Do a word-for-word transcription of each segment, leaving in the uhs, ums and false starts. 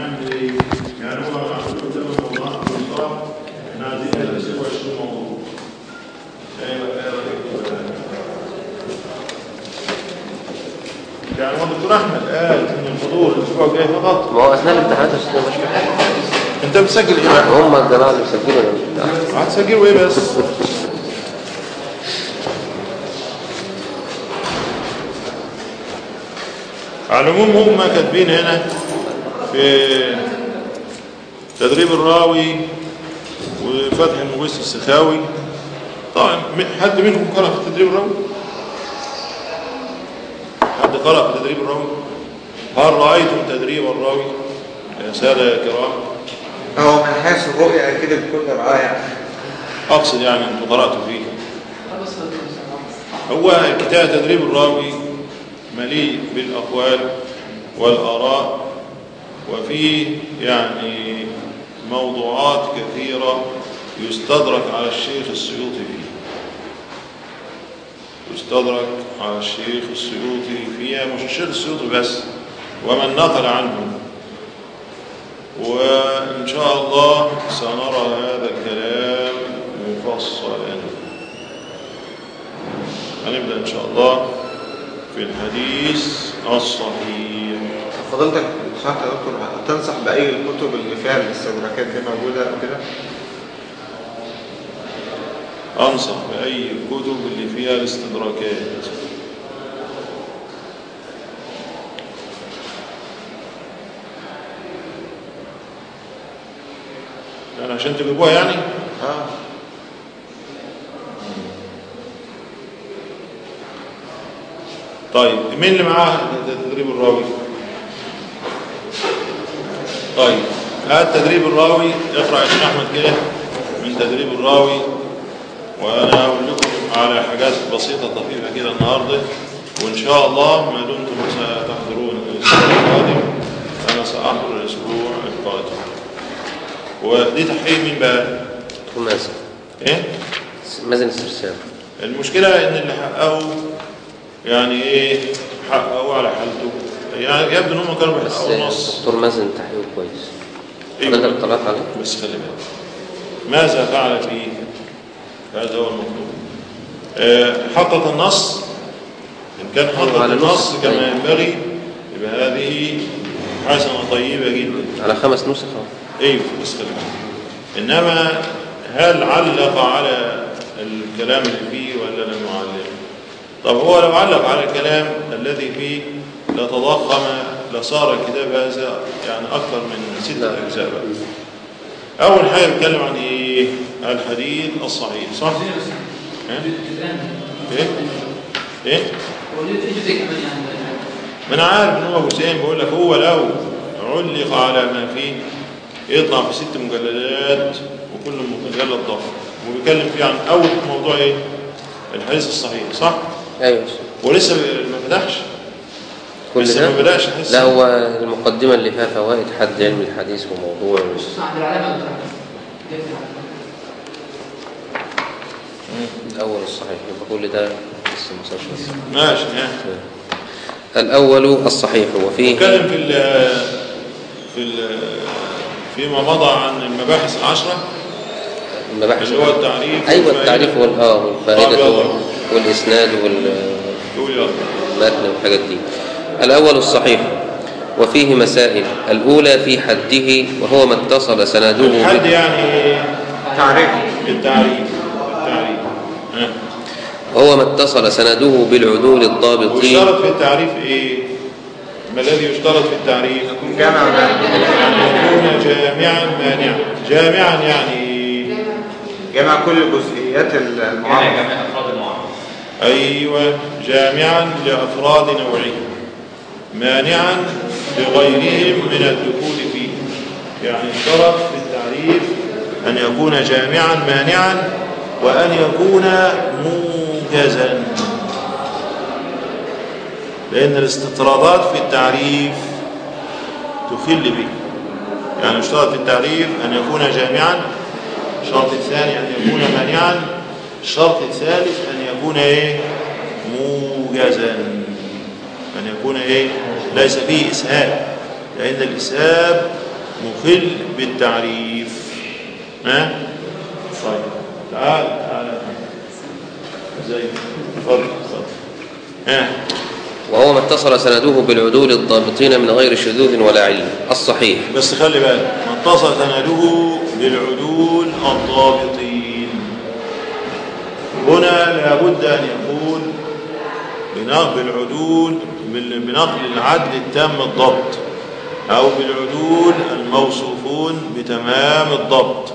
هنعمل ايه؟ يعني هو عندكم ثمان موضوعات في المصطلح، احنا عايزين نقسمه عشرين موضوع. ايوه ايوه يعني هو الدكتور احمد قال ان الحضور الاسبوع الجاي فقط. ما هو اثناء الامتحانات مش مش محتاج. انت بتسجل ايه بقى؟ هم الجماعه اللي مسجلوا انا هتسجلوا ايه بس؟ على العموم هم كاتبين هنا في تدريب الراوي وفتح المغيث السخاوي. طبعا حد منكم قرأ في تدريب الراوي؟ حد قرأ في تدريب الراوي؟ هل رأيتم تدريب الراوي يا سادة يا كرام؟ هو من حيث الرؤية أكيد بكل رعاية يعني. أقصد يعني أنتم قرأتوا فيه. هو كتاب تدريب الراوي مليء بالأقوال والآراء، وفيه يعني موضوعات كثيرة يستدرك على الشيخ السيوطي فيه يستدرك على الشيخ السيوطي فيها، مش الشيخ السيوطي بس، ومن نقل عنه. وإن شاء الله سنرى هذا الكلام مفصلا. هنبدأ إن شاء الله في الحديث الصحيح. فضلتك سمعت يا دكتور تنصح بأي الكتب اللي فيها الاستدراكات دي موجودة أو كده؟ أنصح بأي الكتب اللي فيها الاستدراكات. يعني عشان تجيبوها يعني؟ آه. طيب مين اللي معاه تدريب الراوي؟ طيب هات تدريب الراوي، اقرأ يا شيخ أحمد كده من تدريب الراوي، وأنا أقول لكم على حاجات بسيطة طفيفة كده النهاردة، وإن شاء الله ما دمتم ستحضرون الأسبوع القادم أنا سأحضر الأسبوع القادم. ودي تحقيق مين بقى؟ مازن. إيه؟ مازن السرسان. المشكلة إن اللي حققوا يعني إيه حققوا على حالته، يعني يبدو إن هم كانوا بيحققوا نص. دكتور مازن تحقيقه كويس. أيوة. حضرتك طلعت عليه؟ بس خلي بالك ماذا فعل فيه؟ هذا هو المطلوب. أه حقق النص، إن كان حقق النص كما ينبغي يبقى هذه حسنة طيبة جدا. على خمس نسخ. أيوه بس خلي بالك. إنما هل علق على الكلام اللي فيه ولا لم يعلق؟ طب هو لو علق على الكلام الذي فيه لتضخم لصار الكتاب هذا يعني أكثر من ستة أجزاء. أول حاجة بيتكلم عن إيه؟ الحديث الصحيح، صح؟ إيه؟ إيه؟ ما أنا عارف إن هو حسين بيقول لك هو لو علق على ما فيه يطلع في ست مجلدات وكل مجلد ضخم، وبيتكلم فيه عن أول موضوع إيه؟ الحديث الصحيح، صح؟ أيوه. ولسه ما فتحش؟ كل لسه ده؟ ما بدأش حس. لا هو المقدمة اللي فيها فوائد حد علم الحديث وموضوع الأول الصحيح، يبقى كل ده لسه ما صارش. ماشي يعني. الأول الصحيح وفيه نتكلم في ال في ال فيما مضى عن المباحث العشرة، المباحث اللي هو التعريف. أيوة التعريف والآه والفائدة والإسناد والمتن والحاجات دي. الأول الصحيح وفيه مسائل. الأولى في حده وهو ما اتصل سنده الحد يعني تعريف التعريف التعريف وهو ما اتصل سنده بالعدول الضابطين. ويشترط في التعريف ايه؟ ما الذي يشترط في التعريف؟ يكون جامعا يعني يكون جامعا مانعا. جامعا يعني جامع كل جزئيات المعارضة، جامع أفراد المعارضة. ايوه جامعا لافراد نوعه، مانعا لغيرهم من الدخول فيه. يعني اشترط في التعريف ان يكون جامعا مانعا وان يكون موجزا، لان الاستطرادات في التعريف تخل به. يعني اشترط في التعريف ان يكون جامعا، الشرط الثاني ان يكون مانعا، الشرط الثالث ان يكون ايه؟ موجزا، ان يكون ايه؟ ليس فيه اسهاب، لان الاسهاب مخل بالتعريف. ها طيب تعال تعال زي اتفضل اتفضل. ها وهو ما اتصل سنده بالعدول الضابطين من غير شذوذ ولا علة. الصحيح بس خلي بالك، ما اتصل سنده بالعدول الضابطين، هنا لابد أن يقول بالعدول بنقل العدل التام الضبط أو بالعدول الموصوفون بتمام الضبط.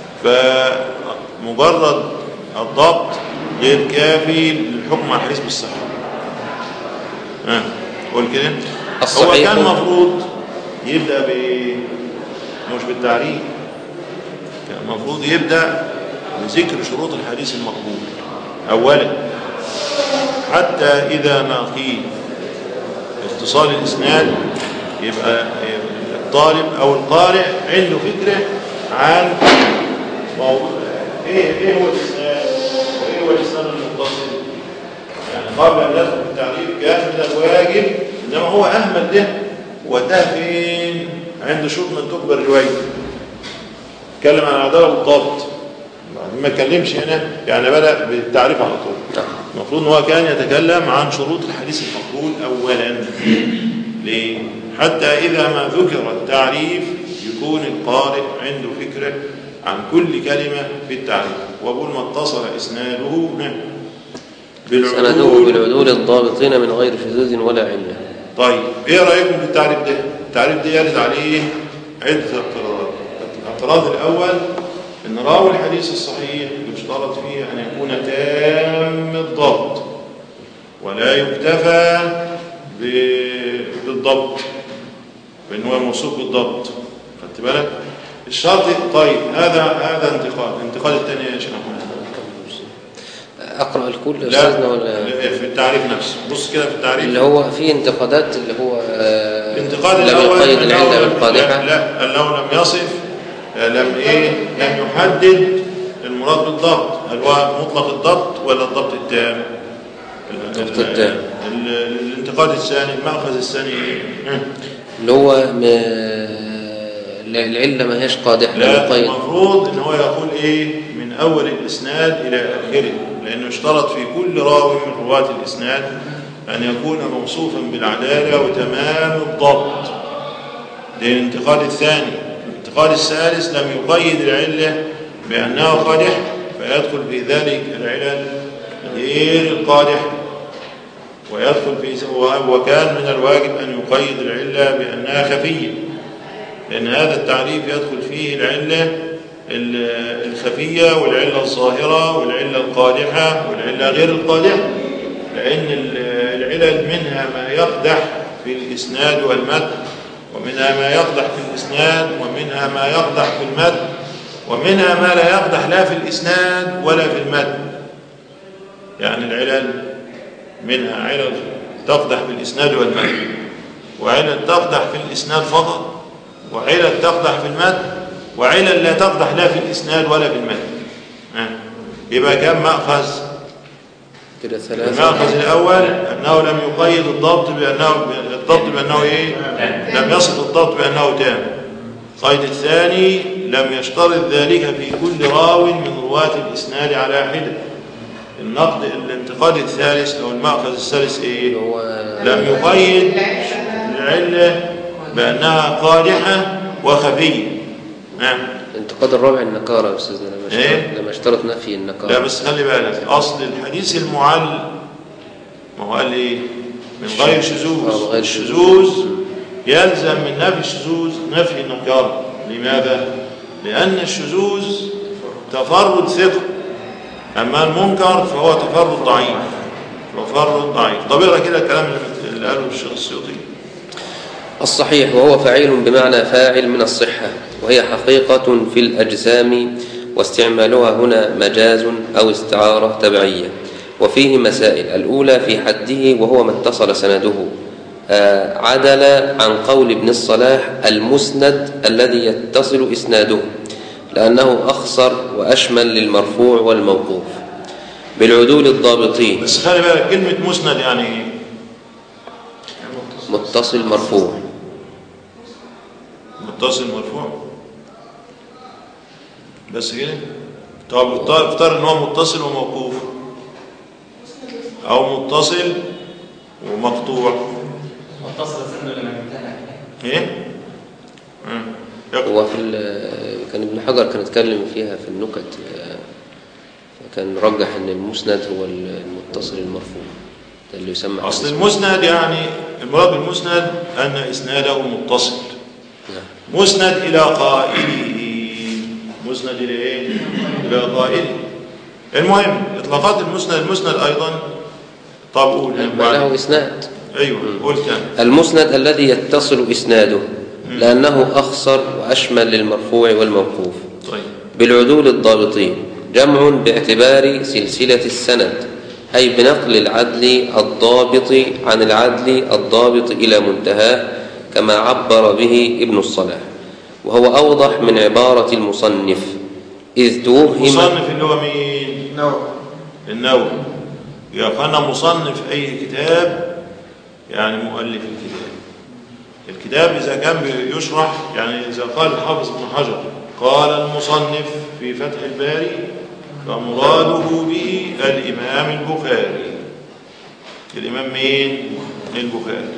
فمجرد الضبط غير كافي للحكم على الحديث بالصحة. ها قول كده. هو كان المفروض يبدأ ب مش بالتعريف، كان المفروض يبدأ بذكر شروط الحديث المقبول أولا، حتى إذا ما قيل اتصال الإسناد يبقى الطالب أو القارئ عنده فكرة عن موضوع إيه إيه هو الإسناد وإيه هو الإسناد المتصل. يعني قبل أن ندخل في التعريف كان من الواجب، إنما هو أهمل ده وده فين عنده شروط من تقبل رواية. اتكلم عن العدالة والضبط، ما اتكلمش هنا يعني بدأ بالتعريف على طول. المفروض ان هو كان يتكلم عن شروط الحديث المقبول اولا. ليه؟ حتى اذا ما ذكر التعريف يكون القارئ عنده فكره عن كل كلمه في التعريف. وأقول ما اتصل اسناده بالعدول بالعدول الضابطين من غير شذوذ ولا عله. طيب ايه رايكم في التعريف ده؟ التعريف ده يرد عليه عده اعتراضات. الاعتراض الاول ان راوي الحديث الصحيح يشترط فيه ان يكون تام الضبط ولا يكتفى بالضبط بان هو موصوف بالضبط. خدت بالك الشرط؟ طيب هذا هذا انتقاد. الانتقاد الثاني يا شيخ احمد اقرا الكل يا استاذنا ولا في التعريف نفسه؟ بص كده في التعريف اللي هو فيه انتقادات اللي هو الانتقاد لم الاول يقيد العله بالقادحه. لا انه لم يصف، لم ايه لم يحدد المراد بالضبط. هل هو مطلق الضبط ولا الضبط التام؟ الضبط التام. الانتقاد الثاني المأخذ الثاني اللي هو العله ما هيش قادحه. لا المفروض ان هو يقول ايه من اول الاسناد الى اخره، لانه اشترط في كل راوي من رواه الاسناد ان يكون موصوفا بالعداله وتمام الضبط. ده الانتقاد الثاني. الانتقاد الثالث لم يقيد العله بانه قادح، فيدخل في ذلك العلل غير القادح، ويدخل في وكان من الواجب ان يقيد العله بانها خفيه، لان هذا التعريف يدخل فيه العله الخفيه والعله الظاهره والعله القادحه والعله غير القادحه، لان العلل منها ما يقدح في الاسناد والمتن، ومنها ما يقدح في الاسناد ومنها ما يقدح في المتن، ومنها ما لا يقدح لا في الاسناد ولا في المتن. يعني العلل منها علل تقدح في الاسناد والمتن، وعلل تقدح في الاسناد فقط، وعلل تقدح في المتن، وعلل لا تقدح لا في الاسناد ولا في المتن. ها يبقى كم مأخذ؟ كده ثلاثة. المأخذ الأول أنه لم يقيد الضبط بأنه الضبط بأنه إيه؟ لم يصف الضبط بأنه تام. القيد الثاني لم يشترط ذلك في كل راو من رواة الإسناد على حدة. النقد الانتقاد الثالث أو المأخذ الثالث إيه؟ لم يقيد العلة بأنها قادحة وخفية. نعم. الانتقاد الرابع النكارة يا أستاذنا لما اشترط إيه؟ لما اشترط نفي النكارة. لا بس خلي بالك أصل الحديث المعل ما هو قال إيه؟ من غير شذوذ. الشذوذ يلزم من نفي الشذوذ نفي النكارة. لماذا؟ لأن الشذوذ تفرد ثقة، أما المنكر فهو تفرد ضعيف. تفرد ضعيف. طب اقرا كده الكلام اللي قاله الشيخ السيوطي. الصحيح وهو فعيل بمعنى فاعل من الصحة، وهي حقيقة في الأجسام، واستعمالها هنا مجاز أو استعارة تبعية. وفيه مسائل. الأولى في حده وهو ما اتصل سنده، آه عدل عن قول ابن الصلاح المسند الذي يتصل إسناده، لأنه أخصر وأشمل للمرفوع والموقوف بالعدول الضابطين. بس خلي بالك كلمة مسند يعني متصل مرفوع. متصل مرفوع بس كده. طب افترض ان هو متصل وموقوف او متصل ومقطوع. متصل سنه لما انتهى ايه هو في كان ابن حجر كان اتكلم فيها في النكت، كان رجح ان المسند هو المتصل المرفوع ده اللي يسمى اصل المسند، يعني المراد بالمسند ان اسناده متصل. نعم. مسند الى قائله، مسند الى ايه؟ الى قائله. المهم اطلاقات المسند، المسند ايضا. طب قول له اسناد. ايوه قول كان المسند الذي يتصل اسناده لانه اخصر واشمل للمرفوع والموقوف. طيب. بالعدول الضابطين، جمع باعتبار سلسلة السند، أي بنقل العدل الضابط عن العدل الضابط إلى منتهاه، كما عبر به ابن الصلاح، وهو أوضح من عبارة المصنف، إذ توهم. المصنف اللي هو مين؟ النووي. النووي. يقال مصنف أي كتاب يعني مؤلف الكتاب. الكتاب إذا كان بيشرح، يعني إذا قال الحافظ ابن حجر قال المصنف في فتح الباري، فمراده به الإمام البخاري. الإمام مين؟ البخاري.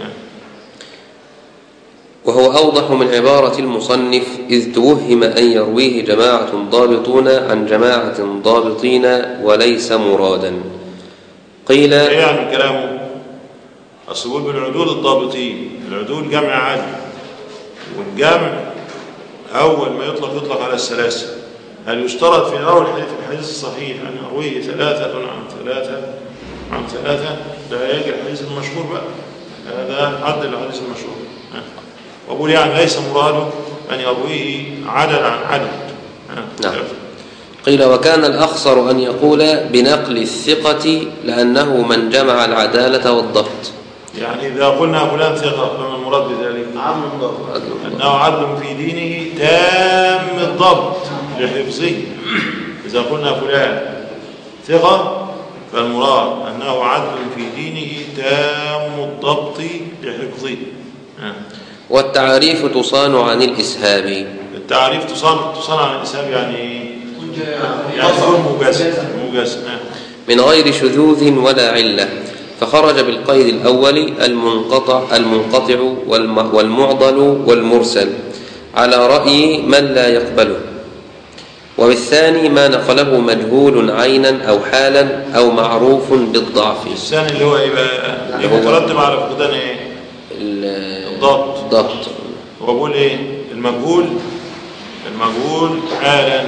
وهو أوضح من عبارة المصنف، إذ توهم أن يرويه جماعة ضابطون عن جماعة ضابطين وليس مرادا. قيل إيه يعني كلامه؟ أصل يقول بالعدول الضابطين، العدول جمع عدل، والجمع أول ما يطلق يطلق على الثلاثة. هل يشترط في أول حديث الحديث الصحيح أن يرويه ثلاثة عن ثلاثة عن ثلاثة؟ ده يجي الحديث المشهور بقى، هذا عدل الحديث المشهور. وأقول يعني ليس مراده أن يرويه عدد عن عدد. نعم. قيل وكان الأخصر أن يقول بنقل الثقة، لأنه من جمع العدالة والضبط. يعني إذا قلنا فلان ثقة فما المراد بذلك؟ عدل الضبط، أنه عدل في دينه تام الضبط لحفظه. إذا قلنا فلان ثقة فالمراد أنه عدل في دينه تام الضبط لحفظه. والتعريف تصان عن الإسهاب. التعريف تصان تصان عن الإسهاب يعني يعني يكون مجازا مجازا من غير شذوذ ولا علة، فخرج بالقيد الأول المنقطع المنقطع والمعضل والمرسل على رأي من لا يقبله، وبالثاني ما نقله مجهول عينا أو حالا أو معروف بالضعف. الثاني اللي هو ايه بقى؟ اللي مترتب على فقدان ايه؟ الضبط. الضبط. هو بيقول ايه؟ المجهول المجهول حالا،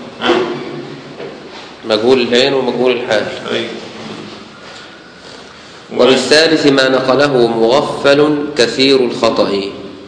مجهول العين ومجهول الحال. أيوه. وبالثالث ما نقله مغفل كثير الخطأ.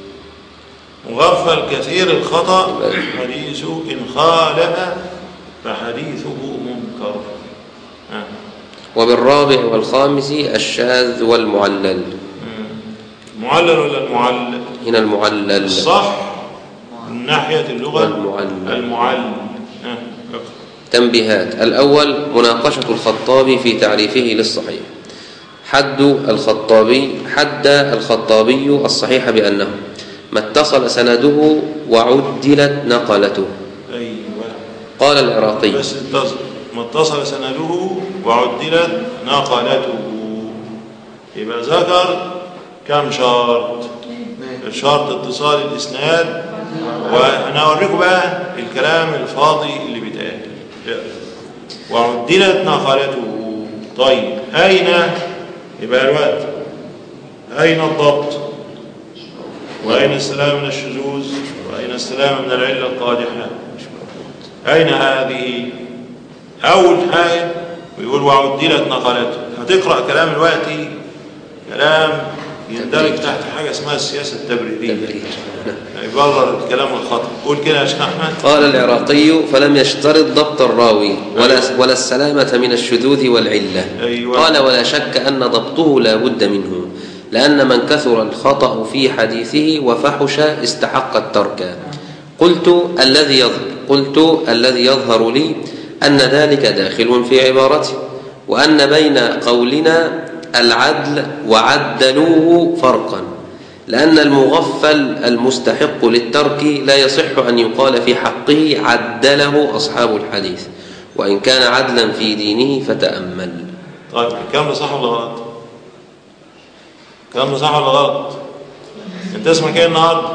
مغفل كثير الخطأ حديث إن خالف فحديثه منكر. آه. وبالرابع والخامس الشاذ والمعلل. المعلل ولا المعلل؟ هنا المعلل الصح من ناحية اللغة المعلل. المعلل. آه. تنبيهات. الأول مناقشة الخطابي في تعريفه للصحيح. حد الخطابي حد الخطابي الصحيح بأنه ما اتصل سنده وعدلت نقلته. أيوة. قال العراقي بس ما اتصل سنده وعدلت نقلته، يبقى ذكر كم شرط؟ شرط اتصال الإسناد، وأنا أوريكم بقى الكلام الفاضي اللي بيتقال. وعدلت نقلته. طيب أين يبقى الوقت؟ أين الضبط؟ وأين السلام من الشذوذ؟ وأين السلام من العلة القادحة؟ أين هذه؟ أول حاجة بيقول وعدلت نقلته. هتقرأ كلام الوقت كلام يندرج تحت حاجة اسمها السياسة التبريرية، يبرر الكلام الخطأ. قول كده يا شيخ أحمد. قال العراقي فلم يشترط ضبط الراوي ولا, ولا السلامة من الشذوذ والعلة. أيوة. قال ولا شك أن ضبطه لا بد منه، لأن من كثر الخطأ في حديثه وفحش استحق الترك. قلت الذي يظهر قلت الذي يظهر لي أن ذلك داخل في عبارته، وأن بين قولنا العدل وعدلوه فرقا، لأن المغفل المستحق للترك لا يصح أن يقال في حقه عدله أصحاب الحديث، وإن كان عدلا في دينه فتأمل. طيب الكلام ده صح ولا غلط؟ الكلام ده صح ولا غلط؟ انت اسمك ايه النهارده؟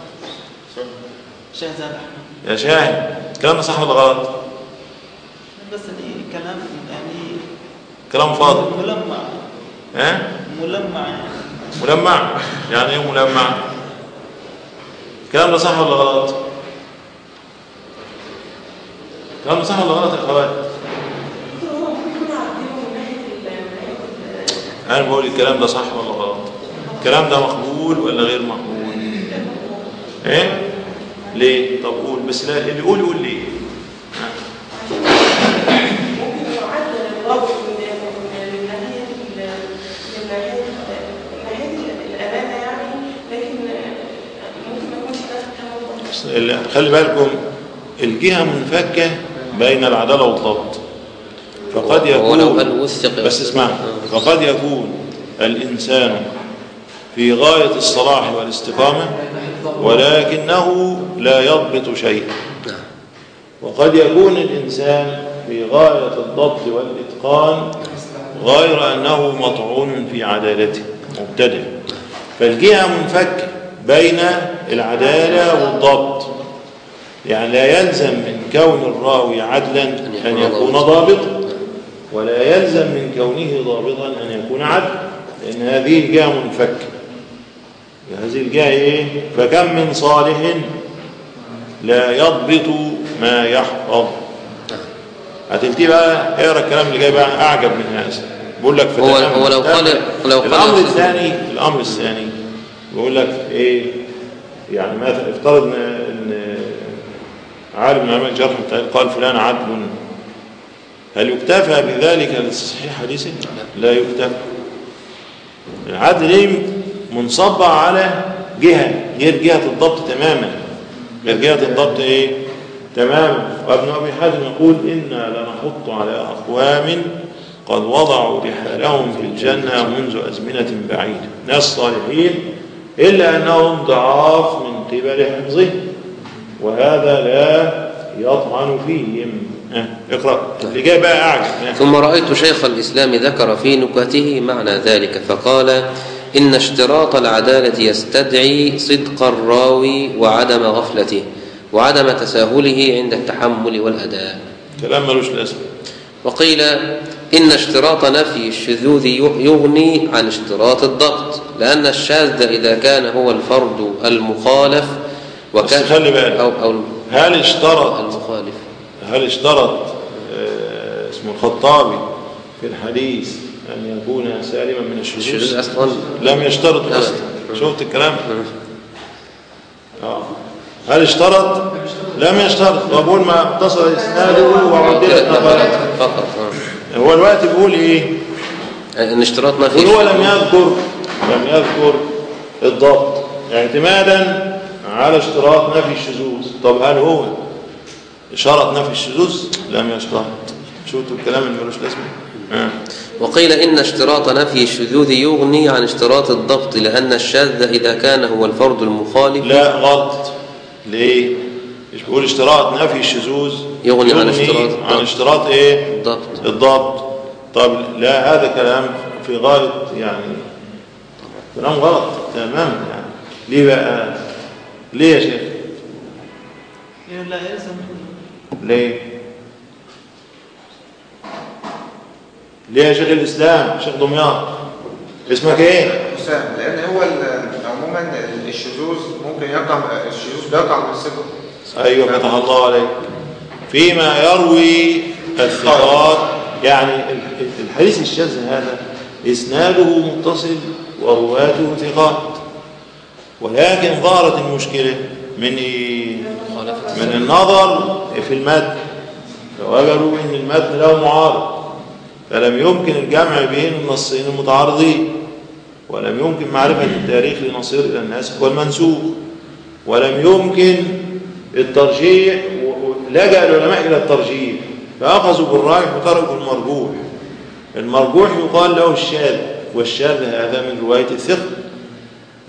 شاهد يا شاهد، الكلام ده صح ولا غلط؟ بس دي كلام يعني كلام فاضي. ملمع. ها؟ ملمع يعني. ملمع؟ يعني ايه ملمع؟ الكلام ده صح ولا غلط؟ الكلام ده صح ولا غلط يا اخوات؟ انا بقول الكلام ده صح ولا غلط؟ الكلام ده مقبول ولا غير مقبول؟ ايه؟ ليه؟ طب قول، بس لا اللي يقول يقول ليه؟ ممكن يعدل الرجل من ناحيه من ناحيه الامانه يعني، لكن ممكن ما يكونش ده كمان. خلي بالكم الجهه منفكه بين العداله والضبط، فقد يكون بس اسمع فقد يكون الانسان في غايه الصلاح والاستقامه ولكنه لا يضبط شيئا، وقد يكون الإنسان في غاية الضبط والإتقان غير أنه مطعون في عدالته مبتدئ. فالجهة منفكة بين العدالة والضبط، يعني لا يلزم من كون الراوي عدلا أن يكون ضابطا، ولا يلزم من كونه ضابطا أن يكون عدلا، لأن هذه الجهة منفكة. هذه الجهة إيه؟ فكم من صالح لا يضبط ما يحفظ. هتلتي بقى اقرا الكلام اللي جاي بقى اعجب من هذا. بيقول لك هو هو لو قال لو قال الامر الثاني الامر الثاني بيقول لك ايه؟ يعني مثلا افترض ان عالم من علماء الجرح قال فلان عدل، هل يكتفى بذلك لتصحيح حديثه؟ لا يكتفى. العدل منصب على جهه غير جهه الضبط تماما، غير جهه الضبط ايه؟ تماما. وابن ابي حاتم يقول انا لنحط على اقوام قد وضعوا رحالهم في الجنه منذ ازمنه بعيده، ناس صالحين الا انهم ضعاف من قبل حفظهم، وهذا لا يطعن فيهم. اقرا اللي جاي بقى اعجب. ثم رايت شيخ الاسلام ذكر في نكته معنى ذلك فقال إن اشتراط العدالة يستدعي صدق الراوي وعدم غفلته وعدم تساهله عند التحمل والأداء. كلام ملوش لازمة. وقيل إن اشتراط نفي الشذوذ يغني عن اشتراط الضبط، لأن الشاذ إذا كان هو الفرد المخالف وكان خلي بالك أو أو هل اشترط المخالف هل اشترط اه اسمه الخطابي في الحديث أن يكون سالما من الشذوذ؟ أصلا لم يشترط أصلا. شفت الكلام؟ آه. هل اشترط؟ لم يشترط. وأقول ما اتصل إسناده وعدلت نظرته فقط. هو الوقت بيقول إيه؟ إن اشتراط ما فيه. هو لم يذكر لم يذكر الضبط اعتمادا على اشتراط نفي الشذوذ. طب هل هو شرط نفي الشذوذ؟ لم يشترط. شفتوا الكلام اللي ملوش لازمه؟ آه. وقيل إن اشتراط نفي الشذوذ يغني عن اشتراط الضبط، لأن الشاذ إذا كان هو الفرد المخالف. لا غلط. ليه؟ مش بيقول اشتراط نفي الشذوذ يغني, يغني عن اشتراط عن اشتراط ايه؟ الضبط. الضبط. طب لا هذا كلام في غاية يعني كلام غلط تماما. يعني ليه بقى؟ ليه يا شيخ؟ لا يلزم. ليه؟ ليه يا شيخ الإسلام؟ شيخ دمياط اسمك ايه؟ حسام. لأن هو عموما الشذوذ ممكن يقع، الشذوذ بيقع من الثقة. أيوة فتح الله عليك. فيما يروي الثقات، يعني الحديث الشاذ هذا إسناده متصل ورواته ثقات، ولكن ظهرت المشكلة من إيه؟ من النظر في المتن، فوجدوا أن المتن له معارض، فلم يمكن الجمع بين النصين المتعارضين، ولم يمكن معرفة التاريخ لنصير إلى الناسخ والمنسوخ، ولم يمكن الترجيح. لجأ العلماء إلى الترجيح فأخذوا بالراجح وتركوا المرجوح. المرجوح يقال له الشاذ، والشاذ هذا من رواية الثقة.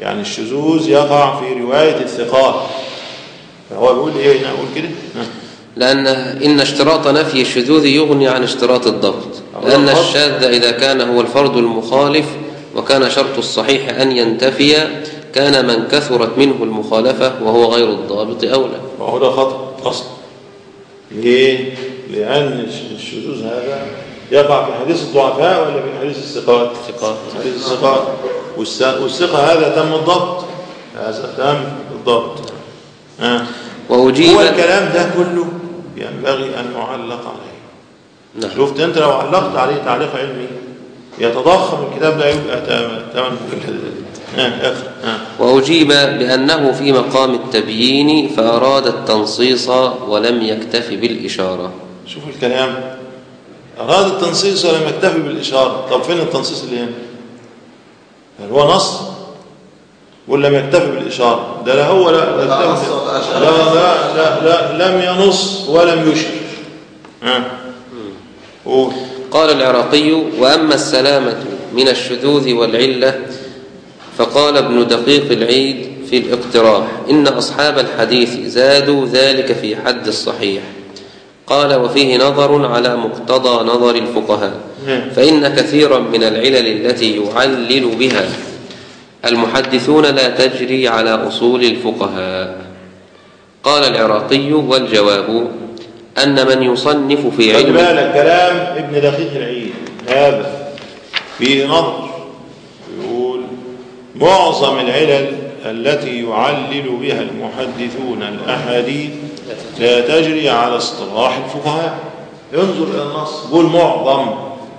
يعني الشذوذ يقع في رواية الثقات. فهو بيقول إيه هنا؟ أقول كده لأن إن اشتراط نفي الشذوذ يغني عن اشتراط الضبط، لأن الشاذ إذا كان هو الفرد المخالف وكان شرط الصحيح أن ينتفي كان من كثرت منه المخالفة وهو غير الضابط أولى. وهو ده خطأ أصلا. ليه؟ لأن الشذوذ هذا يقع في حديث الضعفاء ولا في حديث الثقات؟ ثقات. حديث الثقات. والثقة هذا تم الضبط، هذا تم الضبط. آه. وأجيب هو الكلام ده كله ينبغي أن يعلق عليه. نعم. شفت أنت لو علقت عليه تعليق علمي يتضخم الكتاب ده يبقى ثمن آه. آه. وأجيب بأنه في مقام التبيين فأراد التنصيص ولم يكتف بالإشارة. شوف الكلام، أراد التنصيص ولم يكتفي بالإشارة. طب فين التنصيص اللي هنا؟ هل هو نص ولا لم يكتفي بالإشارة؟ ده لا هو لا لا لا, لا, لا, لا لم ينص ولم يشر. ها قول. قال العراقي: وأما السلامة من الشذوذ والعلة فقال ابن دقيق العيد في الاقتراح: إن أصحاب الحديث زادوا ذلك في حد الصحيح. قال: وفيه نظر على مقتضى نظر الفقهاء، فإن كثيرا من العلل التي يعلل بها المحدثون لا تجري على أصول الفقهاء. قال العراقي: والجواب أن من يصنف في علم. خلي بالك كلام ابن دقيق العيد هذا فيه نظر، يقول معظم العلل التي يعلل بها المحدثون الأحاديث لا تجري على اصطلاح الفقهاء. ينظر إلى النص، يقول معظم،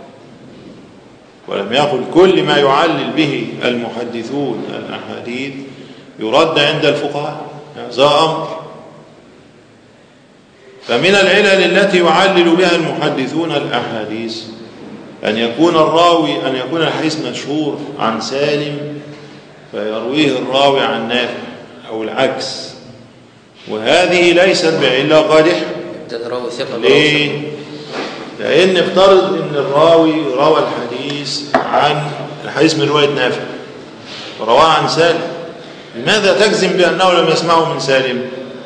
ولم يقل كل ما يعلل به المحدثون الأحاديث يرد عند الفقهاء. هذا أمر. فمن العلل التي يعلل بها المحدثون الأحاديث أن يكون الراوي أن يكون الحديث مشهور عن سالم فيرويه الراوي عن نافع أو العكس، وهذه ليست بعلة قادحة. ليه؟ لأن افترض أن الراوي روى الحديث عن الحديث من رواية نافع ورواه عن سالم، لماذا تجزم بأنه لم يسمعه من سالم؟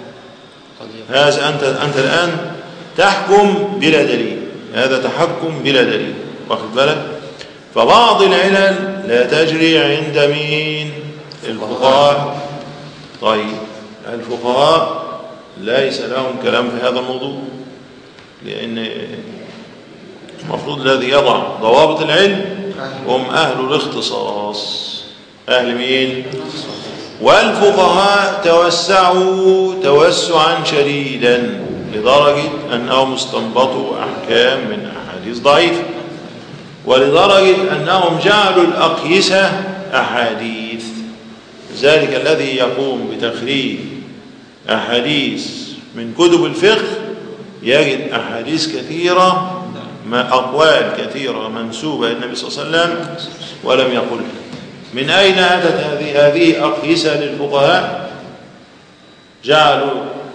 هذا أنت أنت الآن تحكم بلا دليل، هذا تحكم بلا دليل، واخد بالك؟ فبعض العلل لا تجري عند مين؟ الفقهاء. طيب الفقهاء ليس لهم كلام في هذا الموضوع، لأن المفروض الذي يضع ضوابط العلم هم أهل الاختصاص. أهل مين؟ والفقهاء توسعوا توسعا شديدا لدرجة أنهم استنبطوا أحكام من أحاديث ضعيفة، ولدرجة أنهم جعلوا الأقيسة أحاديث. ذلك الذي يقوم بتخريج أحاديث من كتب الفقه يجد أحاديث كثيرة، ما أقوال كثيرة منسوبة إلى النبي صلى الله عليه وسلم ولم يقلها. من أين أتت هذه هذه أقيسة للفقهاء؟ جعلوا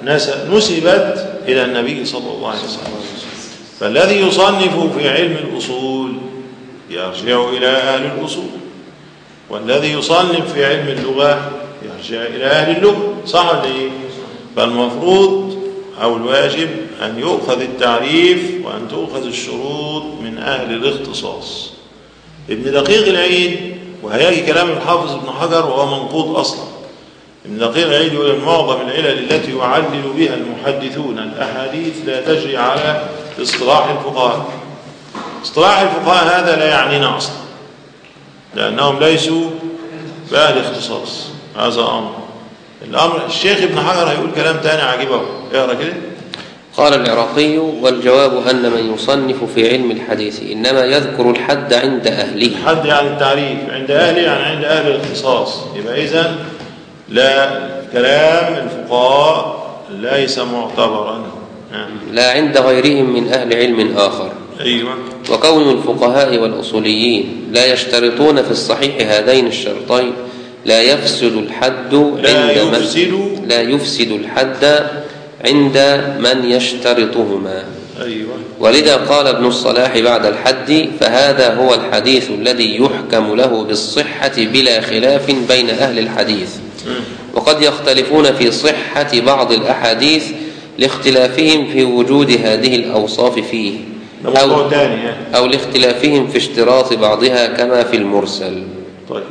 نسبت إلى النبي صلى الله عليه وسلم. فالذي يصنف في علم الأصول يرجع إلى أهل الأصول، والذي يصنف في علم اللغة يرجع إلى أهل اللغة. صح ولا إيه؟ فالمفروض أو الواجب أن يؤخذ التعريف وأن تؤخذ الشروط من أهل الاختصاص. ابن دقيق العيد، وهيجي كلام الحافظ ابن حجر وهو منقوض أصلا. ابن دقيق العيد يقول معظم العلل التي يعلل بها المحدثون الأحاديث لا تجري على اصطلاح الفقهاء. اصطلاح الفقهاء هذا لا يعنينا أصلا، لأنهم ليسوا بأهل اختصاص. هذا أمر. الأمر الشيخ ابن حجر هيقول كلام تاني عجيبه، اقرأ كده. قال العراقي: والجواب أن من يصنف في علم الحديث إنما يذكر الحد عند أهله. الحد يعني التعريف، عند أهله يعني عند أهل الاختصاص. يبقى إذن لا كلام الفقهاء ليس معتبرا، لا عند غيرهم من أهل علم آخر. أيوة. وكون الفقهاء والأصوليين لا يشترطون في الصحيح هذين الشرطين لا يفسد الحد لا عند يفسد من لا يفسد الحد عند من يشترطهما. أيوة. ولذا قال ابن الصلاح بعد الحد: فهذا هو الحديث الذي يحكم له بالصحة بلا خلاف بين أهل الحديث. وقد يختلفون في صحة بعض الأحاديث لاختلافهم في وجود هذه الأوصاف فيه، أو, أو لاختلافهم في اشتراط بعضها كما في المرسل. طيب.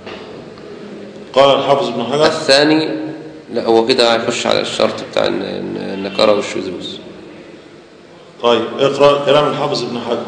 قال الحافظ ابن حجر الثاني، لا هو كده هيخش على الشرط بتاع النكارة والشذوذ. طيب اقرأ كلام الحافظ ابن حجر.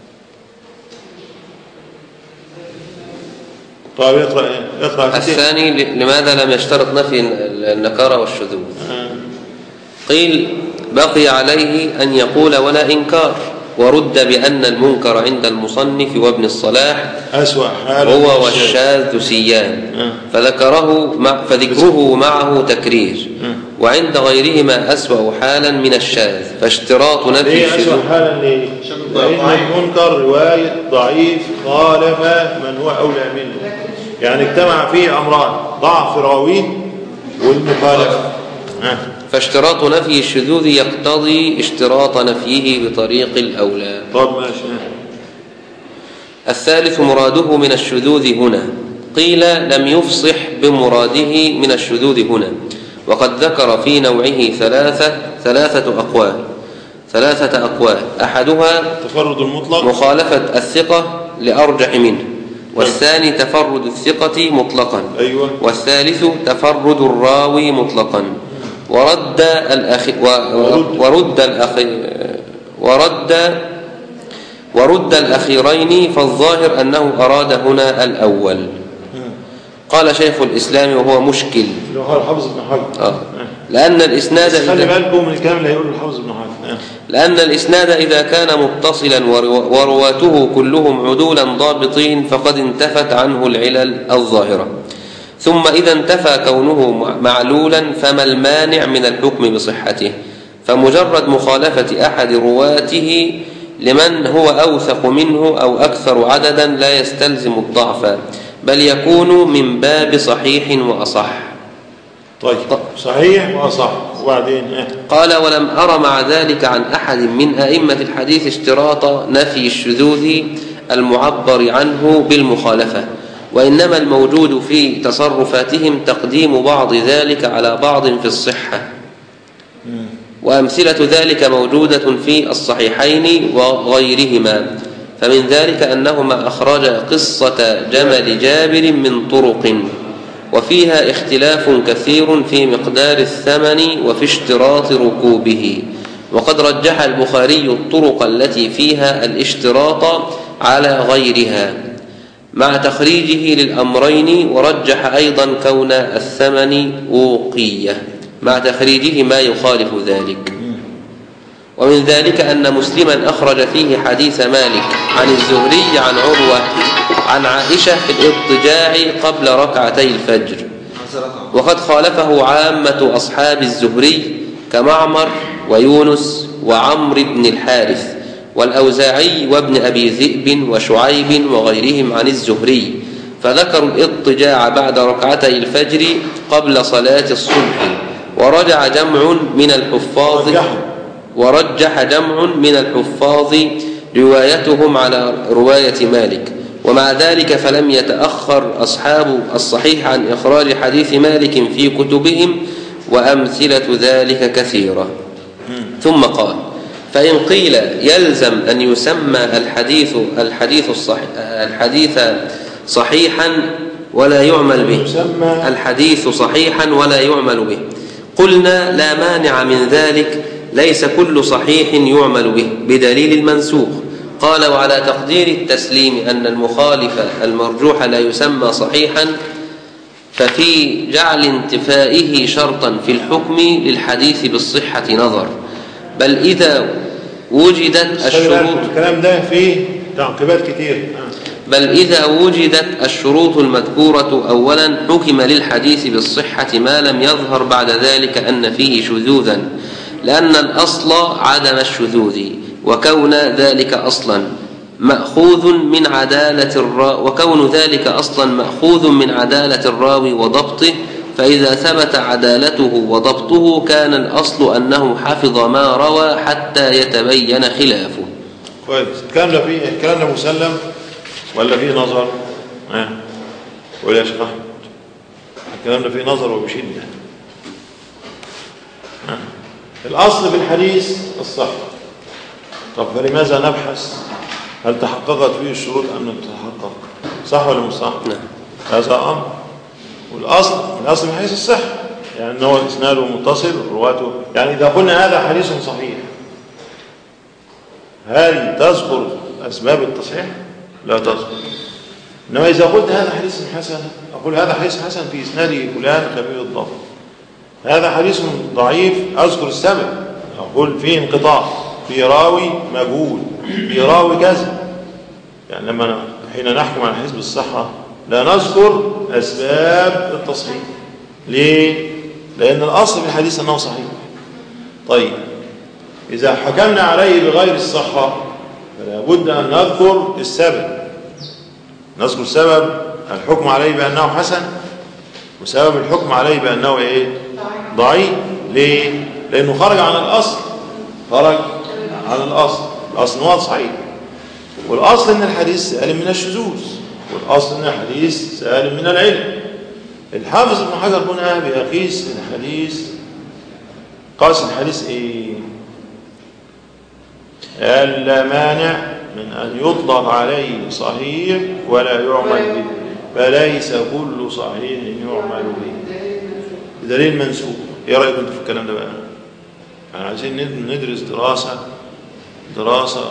طيب اقرأ ايه؟ اقرأ الثاني، لماذا لم يشترط نفي النكارة والشذوذ؟ آه. قيل: بقي عليه أن يقول ولا إنكار، ورد بأن المنكر عند المصنف وابن الصلاح أسوأ حال هو والشاذ سيان، آه. فذكره مع فذكره معه تكرير، آه. وعند غيرهما أسوأ حالا من الشاذ، فاشتراط نفي ليه أسوأ حالا؟ ليه؟ لأن المنكر رواية ضعيف خالف من هو أولى منه، يعني اجتمع فيه أمران: ضعف راويه والمخالفة. آه. فاشتراط نفي الشذوذ يقتضي اشتراط نفيه بطريق الأولى. طب ماشي. الثالث، مراده من الشذوذ هنا. قيل: لم يفصح بمراده من الشذوذ هنا، وقد ذكر في نوعه ثلاثة ثلاثة أقوال ثلاثة أقوال أحدها تفرد المطلق، مخالفة الثقة لأرجح منه، والثاني تفرد الثقة مطلقا، أيوة. والثالث تفرد الراوي مطلقا. ورد الأخ ورد الأخ ورد ورد الأخيرين، فالظاهر أنه أراد هنا الأول. قال شيخ الإسلام وهو مشكل، هو الحافظ ابن حجر، آه. لأن الإسناد خلي بالكم من الكلام اللي هيقوله الحافظ ابن حجر. لأن الإسناد إذا كان متصلا ورواته كلهم عدولا ضابطين فقد انتفت عنه العلل الظاهرة، ثم إذا انتفى كونه معلولا فما المانع من الحكم بصحته؟ فمجرد مخالفة أحد رواته لمن هو أوثق منه أو أكثر عددا لا يستلزم الضعف، بل يكون من باب صحيح وأصح. طيب صحيح وأصح. وبعدين إيه؟ قال: ولم أر مع ذلك عن أحد من أئمة الحديث اشتراط نفي الشذوذ المعبر عنه بالمخالفة، وإنما الموجود في تصرفاتهم تقديم بعض ذلك على بعض في الصحة، وأمثلة ذلك موجودة في الصحيحين وغيرهما. فمن ذلك أنهما أخرجا قصة جمل جابر من طرق، وفيها اختلاف كثير في مقدار الثمن وفي اشتراط ركوبه، وقد رجح البخاري الطرق التي فيها الاشتراط على غيرها مع تخريجه للأمرين، ورجح أيضا كون الثمن وقية مع تخريجه ما يخالف ذلك. ومن ذلك أن مسلما أخرج فيه حديث مالك عن الزهري عن عروة عن عائشة في الاضطجاع قبل ركعتي الفجر، وقد خالفه عامة أصحاب الزهري كمعمر ويونس وعمر بن الحارث والأوزاعي وابن أبي ذئب وشعيب وغيرهم عن الزهري، فذكروا الاضطجاع بعد ركعتي الفجر قبل صلاة الصبح. ورجع جمع من الحفاظ ورجح جمع من الحفاظ روايتهم على رواية مالك، ومع ذلك فلم يتأخر أصحاب الصحيح عن إخراج حديث مالك في كتبهم، وأمثلة ذلك كثيرة. ثم قال: فإن قيل يلزم أن يسمى الحديث الحديث الصحيح الحديث صحيحا ولا يعمل به الحديث صحيحا ولا يعمل به قلنا: لا مانع من ذلك، ليس كل صحيح يعمل به بدليل المنسوخ. قال: وعلى تقدير التسليم أن المخالف المرجوح لا يسمى صحيحا، ففي جعل انتفائه شرطا في الحكم للحديث بالصحة نظر، بل إذا وجدت الشروط الكلام ده فيه تعقيبات كتير بل إذا وجدت الشروط المذكورة أولا حكم للحديث بالصحة ما لم يظهر بعد ذلك أن فيه شذوذا، لأن الأصل عدم الشذوذ، وكون ذلك أصلا مأخوذ من عدالة الراوي وكون ذلك أصلا مأخوذ من عدالة الراوي وضبطه، فإذا ثبت عدالته وضبطه كان الأصل أنه حفظ ما روى حتى يتبين خلافه. كويس. الكلام ده فيه الكلام ده مسلم ولا فيه نظر؟ ها قول يا شيخ احمد. الكلام ده فيه نظر وبشده. ها الاصل في الحديث الصحة. طب فلماذا نبحث هل تحققت فيه الشروط ام لم تتحقق؟ صح ولا مش صح؟ نعم. هذا امر. والاصل الاصل من حيث الصحة، يعني هو اسناده متصل ورواته، يعني اذا قلنا هذا حديث صحيح هل تذكر أسباب التصحيح؟ لا تذكر. إنما إذا قلت هذا حديث حسن أقول هذا حديث حسن في إسناده فلان خفيف الضبط. هذا حديث ضعيف أذكر السبب، أقول فيه انقطاع، في راوي مجهول، في راوي كذا. يعني لما حين نحكم على حديث بالصحة لا نذكر أسباب التصحيح. ليه؟ لأن الأصل في الحديث أنه صحيح. طيب إذا حكمنا عليه بغير الصحة فلا بد أن نذكر السبب، نذكر سبب الحكم عليه بأنه حسن وسبب الحكم عليه بأنه إيه؟ ضعيف. ليه؟ لأنه خرج عن الأصل، خرج عن الأصل. الأصل هو صحيح، والأصل أن الحديث سالم من الشذوذ، والأصل أن الحديث سالم من العلم. الحافظ ابن حجر هنا بيقيس الحديث، قاس الحديث إيه؟ قال لا مانع من أن يطلق عليه صحيح ولا يعمل به، فليس كل صحيح يعمل به بدليل منسوخ. ايه رأيكم في الكلام ده بقى؟ احنا عايزين ندرس دراسة دراسة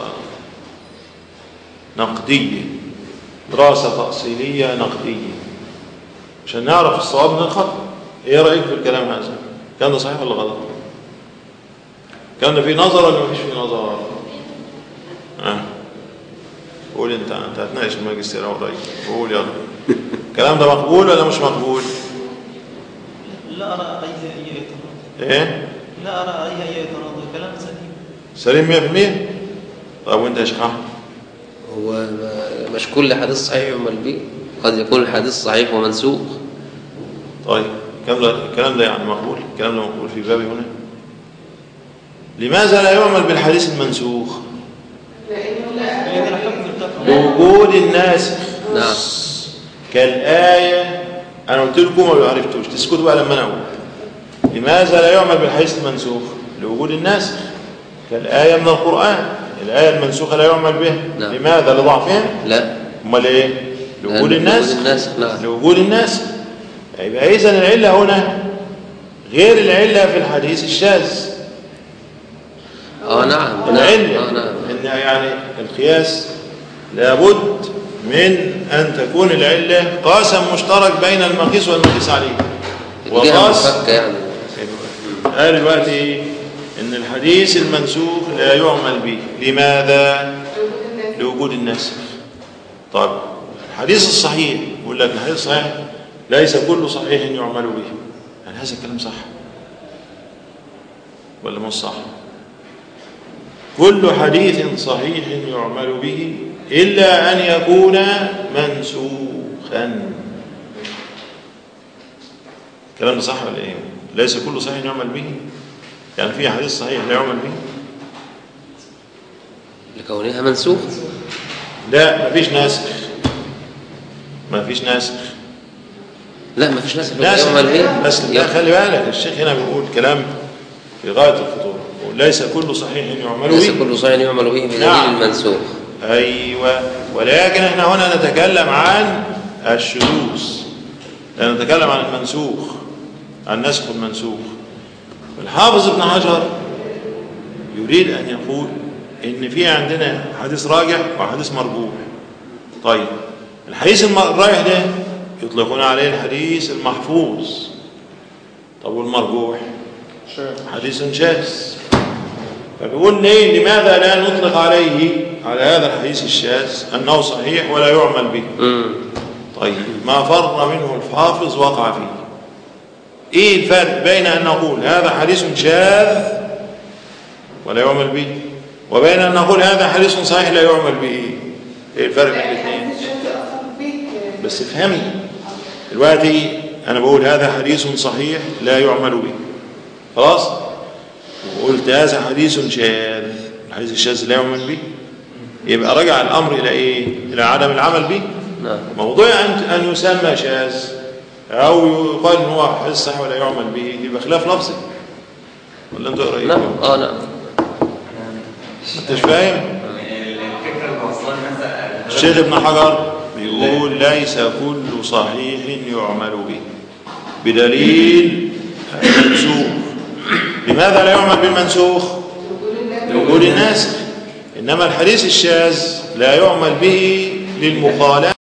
نقدية، دراسة تأصيلية نقدية عشان نعرف الصواب من الخطأ. ايه رأيك في الكلام هذا؟ كان ده صحيح ولا غلط؟ كان ده فيه نظر ولا ما فيش فيه نظر؟ اه قول انت انت هتناقش الماجستير قريب، قول يلا. الكلام ده مقبول ولا مش مقبول؟ لا أرى عليه أي اعتراض. ايه؟ لا أرى عليه أي اعتراض، الكلام سليم. سليم مية بالمية. طب وانت يا شيخ احمد؟ هو مش كل حديث صحيح يعمل به، قد يكون الحديث صحيح ومنسوخ. طيب الكلام ده الكلام ده يعني مقبول؟ الكلام ده مقبول في بابي هنا؟ لماذا لا يعمل بالحديث المنسوخ؟ لأن الحكم ارتفع. لوجود الناسخ. نعم. كالآية أنا قلت لكم ما عرفتوش تسكتوا بقى لما أنا أقول. لماذا لا يعمل بالحديث المنسوخ؟ لوجود الناسخ. كالآية من القرآن، الآية المنسوخة لا يعمل بها. نعم. لماذا؟ لضعفها؟ لا. أمال إيه؟ لوجود الناسخ. نعم. لوجود الناسخ. يبقى إذن العلة هنا غير العلة في الحديث الشاذ. اه نعم. العلة آه نعم. إن يعني القياس لابد من أن تكون العلة قاسم مشترك بين المقيس والمقيس عليه. الجهة مفكة يعني. قال دلوقتي إن الحديث المنسوخ لا يعمل به. لماذا؟ لوجود الناسخ. طيب الحديث الصحيح يقول لك الحديث الصحيح ليس كل صحيح يعمل به. يعني هذا الكلام صح ولا مش صح؟ كل حديث صحيح يعمل به إلا أن يكون منسوخا. الكلام ده صح ولا إيه؟ ليس كل صحيح يعمل به، يعني في حديث صحيح لا يعمل به لكونها منسوخ. لا مفيش ناسخ، مفيش ناسخ. لا مفيش ناسخ ناسخ يعمل به. بس لا خلي بالك الشيخ هنا بيقول كلام في غاية الخطورة. ليس كل صحيح يعمل به، ليس كل صحيح يعمل به بدليل نعم. المنسوخ. أيوة، ولكن احنا هنا نتكلم عن الشذوذ، لا نتكلم عن المنسوخ، عن النسخ والمنسوخ. الحافظ ابن حجر يريد أن يقول إن في عندنا حديث راجح وحديث مرجوح. طيب الحديث الراجح ده يطلقون عليه الحديث المحفوظ. طب والمرجوح حديث شاذ. فبيقول ليه لماذا لا نطلق عليه على هذا الحديث الشاذ أنه صحيح ولا يعمل به؟ مم. طيب ما فر منه الحافظ وقع فيه. ايه الفرق بين ان نقول هذا حديث شاذ ولا يعمل به وبين ان نقول هذا حديث صحيح لا يعمل به؟ ايه الفرق بين الاثنين؟ بس افهمي دلوقتي أنا بقول هذا حديث صحيح لا يعمل به، خلاص، وقلت هذا حديث شاذ، الحديث الشاذ لا يعمل به، يبقى رجع الأمر إلى إيه؟ إلى عدم العمل به. نعم. موضوع أن يسمى شاذ أو يقال إن هو حديث صحيح ولا يعمل به يبقى خلاف لفظي، ولا أنت رأيك؟ نعم. آه نعم. أنت فاهم؟ الفكرة اللي وصلنا مثلا الشيخ ابن حجر بيقول ليس كل صحيح يعمل به بدليل المنسوخ. لماذا لا يعمل بالمنسوخ؟ لوجود الناسخ. إنما الحديث الشاذ لا يعمل به للمخالفة